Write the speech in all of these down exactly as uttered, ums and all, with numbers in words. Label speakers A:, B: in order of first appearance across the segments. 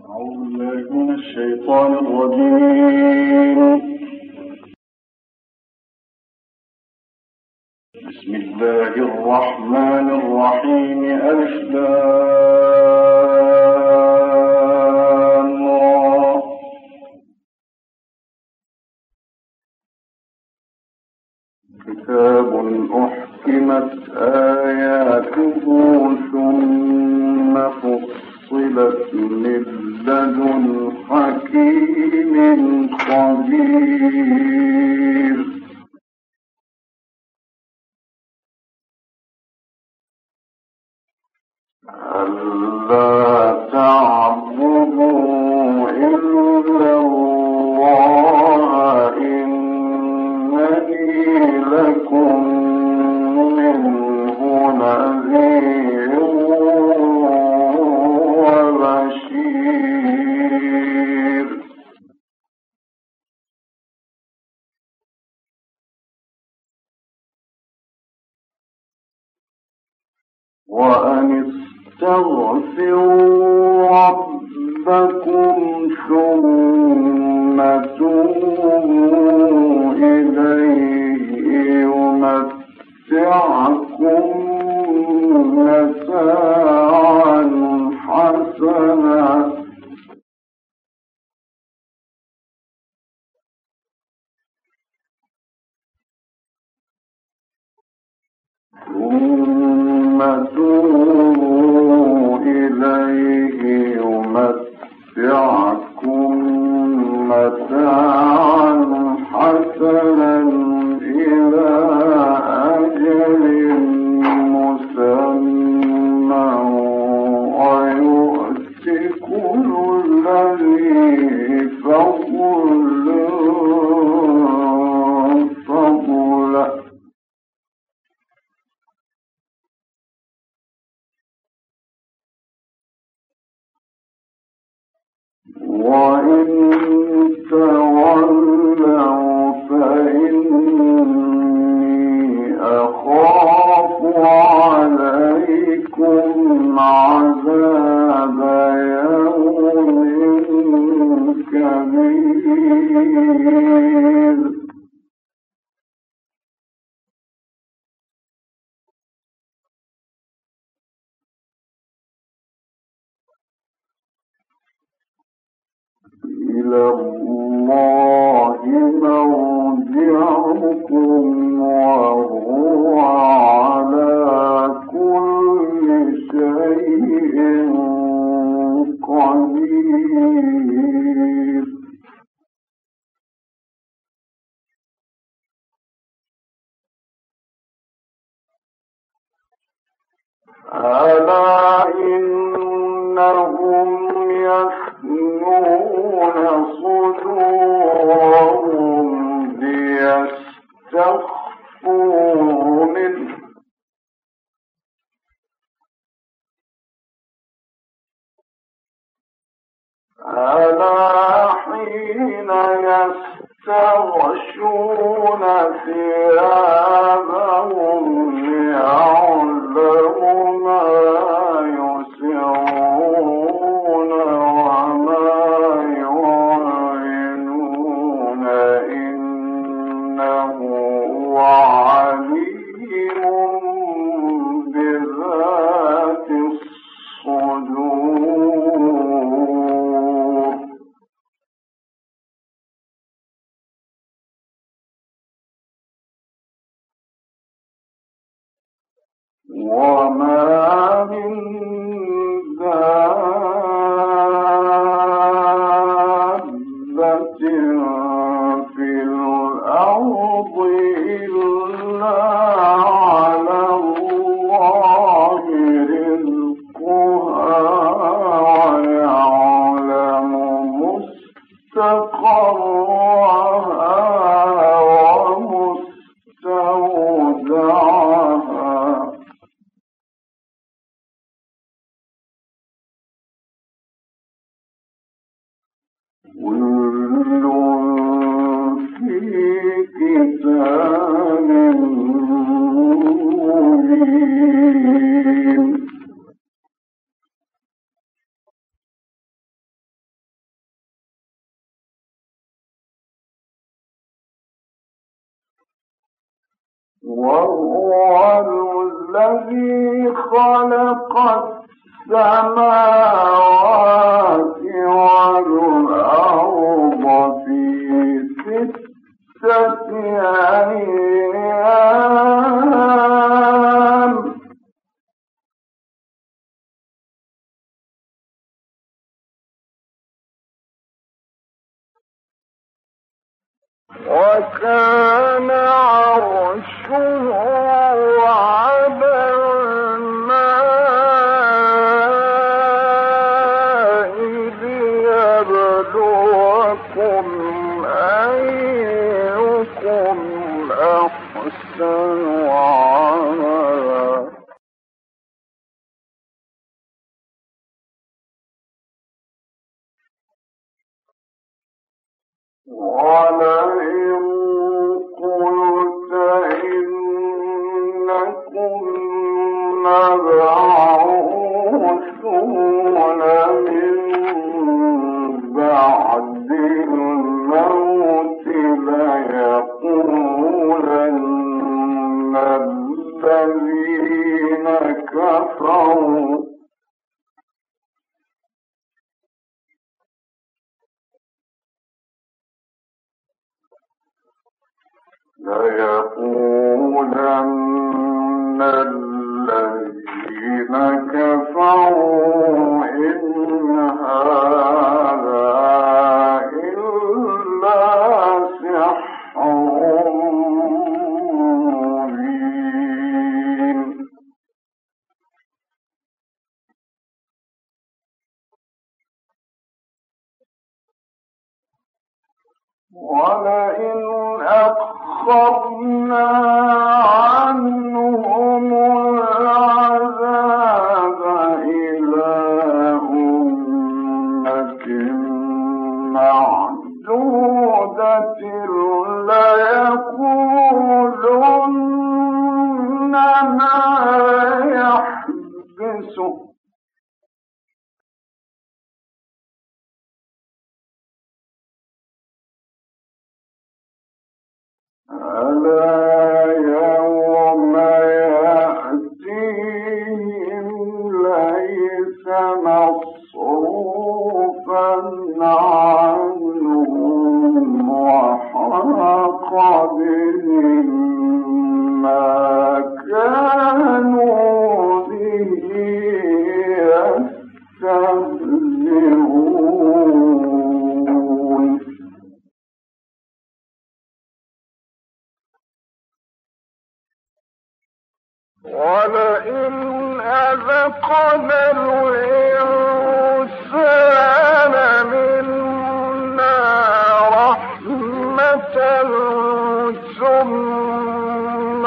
A: أعوذ بالله من الشيطان الرجيم. بسم الله الرحمن الرحيم. ألف لام را. كتاب أحكمت آياته ثم فصلت من لدن حكيم خبير. ألا تعبدوا إلا الله إنني لكم منه نذير وبشير. وأن استغفروا ربكم ثم توبوا إليه يمتعكم متاعا حسنا ثم توبوا إليه يمتعكم متاعا حسنا إلى أجل مسمى ويؤت كل ذي فضل فضله. وإن تولوا فإني أخاف عليكم عذاب يوم كبير. إلى الله مرجعكم وهو على كل شيء قدير. ألا إنهم يثنون صدورهم ليستخفوا منه ألا حين يستغشون ثيابهم ليعلم ما يسرون وما يعلنون إنه عليم بذات الصدور. وما من دابة في الأرض إلا على الله رزقها ويعلم مستقرها ومستودعها. كل في كتاب مبين. وهو الذي خلق السماوات والأرض في ستة أيام وكان عرشه على الماء ليبلوكم أيكم أحسن عملا ولئن قلت إنكم مبعوثون من بعد الموت ليقولن الذين كفروا ليقولن الذين كفروا إن هذا إلا سحر مبين ولئن أخرنا عنهم العذاب إلى أمة معدودة ليقولن ما يحبسه ألا يوم يأتيهم ليس مصروفا عنهم وحاق بهم ما كانوا به يستهزئون ولئن أذقنا الإنسان منا رحمة ثم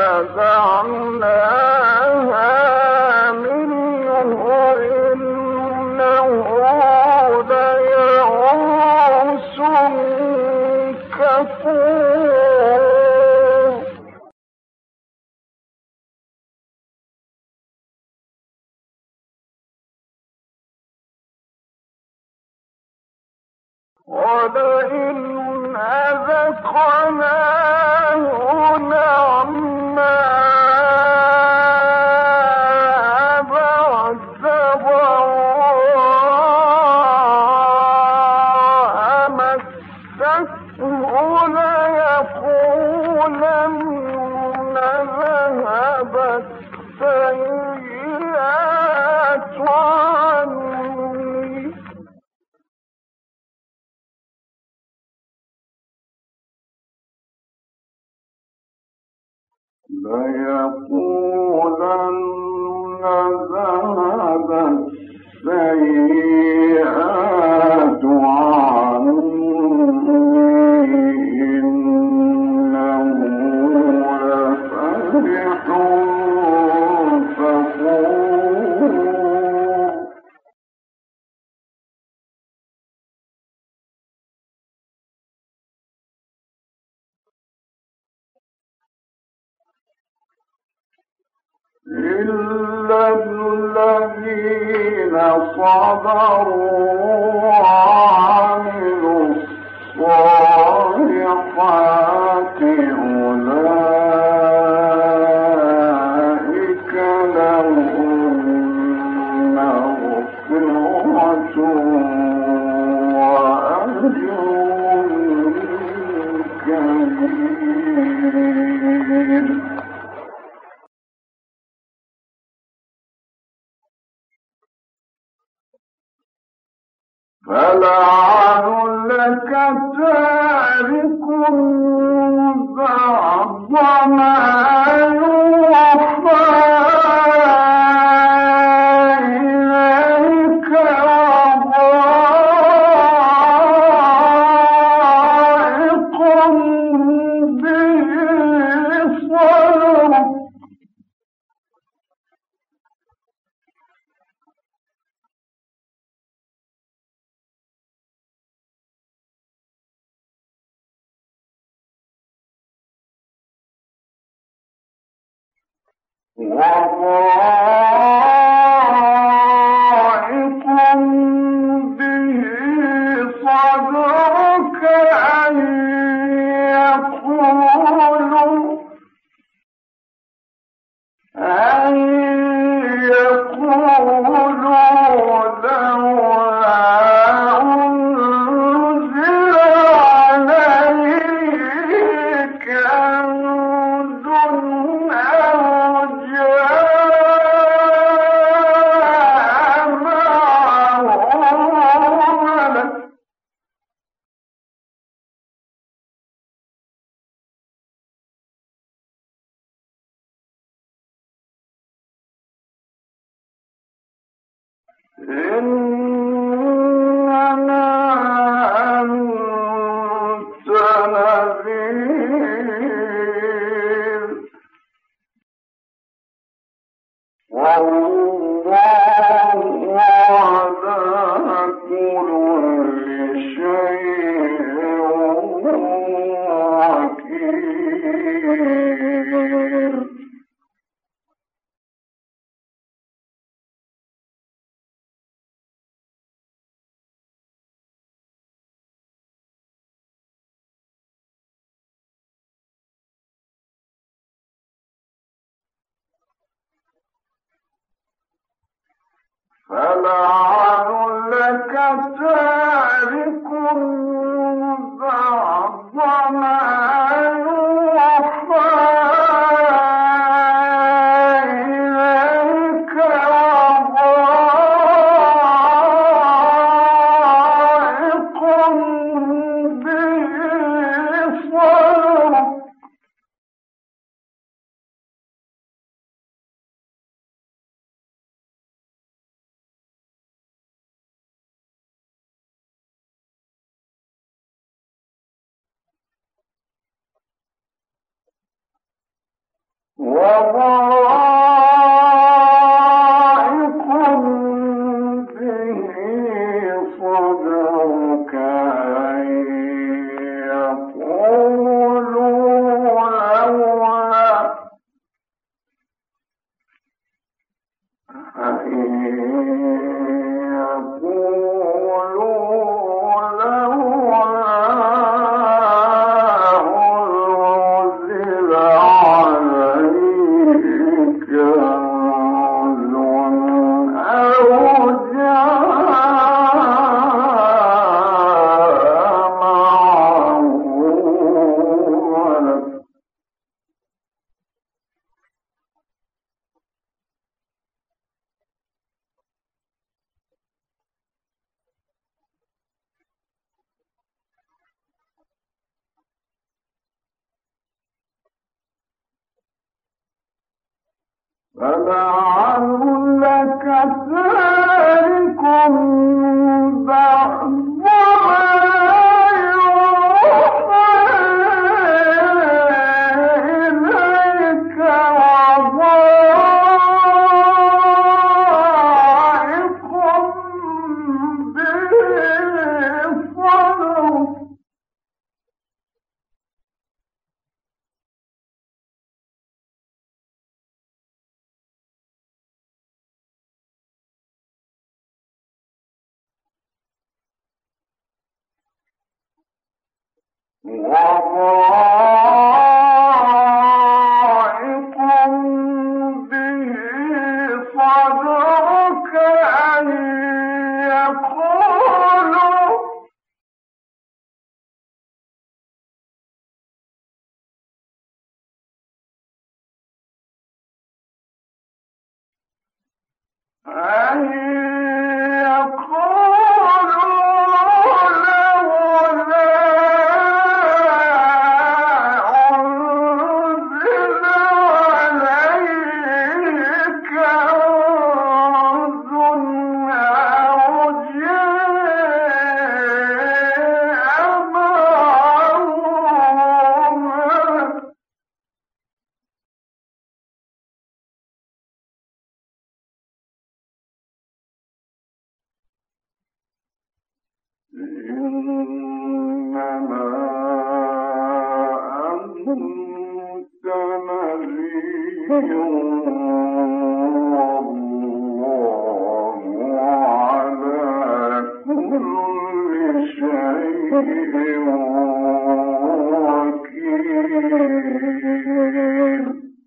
A: نزعناها منه إنه ليئوس كفور ولئن أذقناه نعماء بعد ضراء مسته ليقولن ذهبت السيئات عني ليقولن ذهب السيئات عني إنه لفرح فخور إلا الذين صبروا وعملوا الصالحات أولئك فلعلك تارك بعض ما يوحى إليك وضائق به صدرك وضائق به صدرك أن يقولوا أن يقولوا لولا أنزل عليه كنز أو جاء معه ملك إنما أنت نذير والله على كل شيء وكيل فلعلك تارك بعض ما يوحى إليك وضائق به صدرك وضائق به صدرك أن يقولوا لولا أن يقولوا لولا أنزل عليه كنز أو جاء معه ملك فلعلك تارك بعض ما يوحى إليك وضائق به صدرك وضائق به صدرك أن يقولوا أن يقولوا إنما أنت نذير والله على كل شيء وكيل.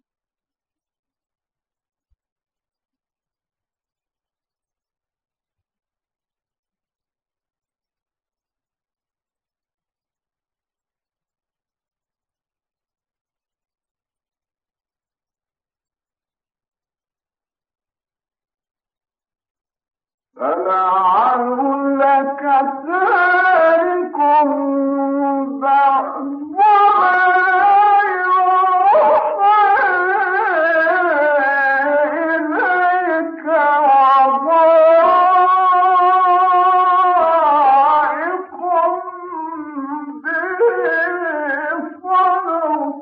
A: فلعلك تارك بعض ما يوحى إليك وضائق به صدرك.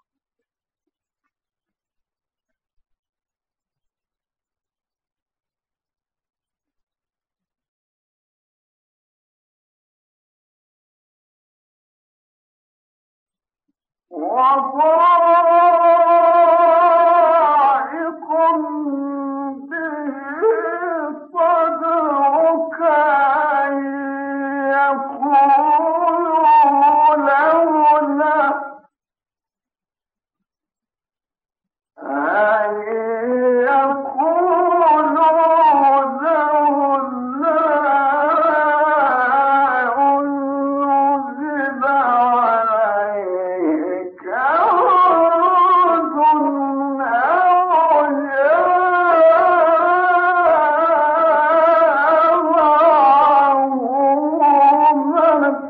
A: وضائق به صدرك أن يقولوا لولا أن يقولوا لولا أنزل عليه كنز أو جاء معه ملك.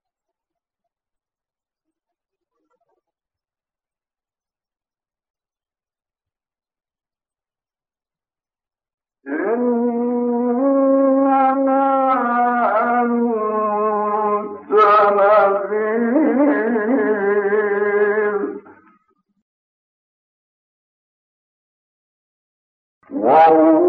A: إنما أنت نذير والله